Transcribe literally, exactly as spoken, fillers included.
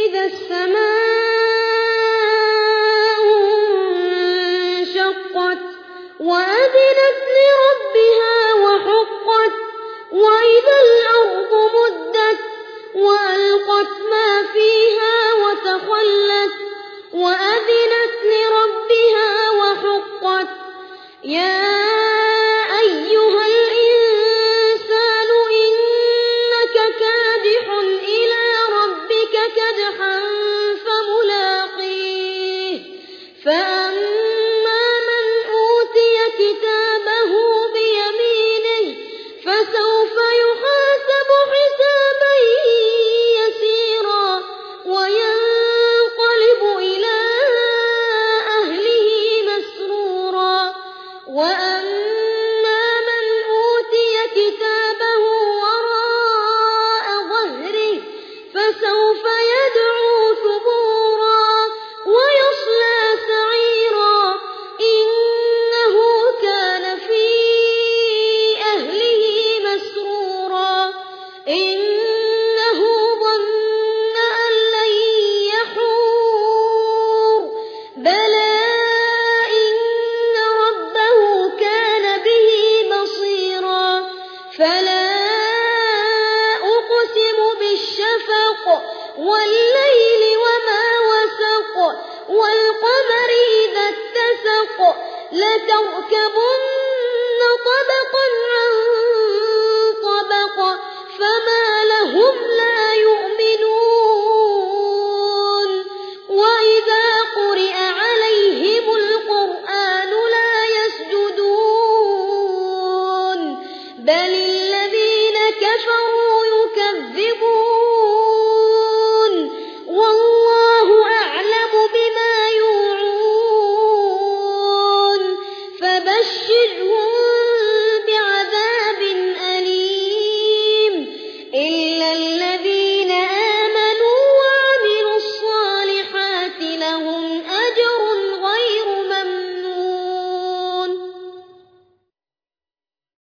إذا السماء انشقت وأذنت لربها وحقت وإذا الأرض مدت وألقت ما فيها وتخلت وأذنت لربها وحقت يا أيها الإنسان إنك كادح إلى ربك كدحا فملاقيه فأما من أوتي كتابه بيمينه فسوف يحاسب حسابا يسيرا وينقلب إلى أهله مسرورا وأما من أوتي كتابه وراء ظهره فسوف يدعو ثبورا ويصلى سعيرا إنه كان في أهله مسرورا إنه ظن أن لن يحور بلى إن ربه كان به بصيرا فلا أقسم بالشفق والليل وما وسق والقمر إذا اتسق لتركبن طبقا عن طبق فما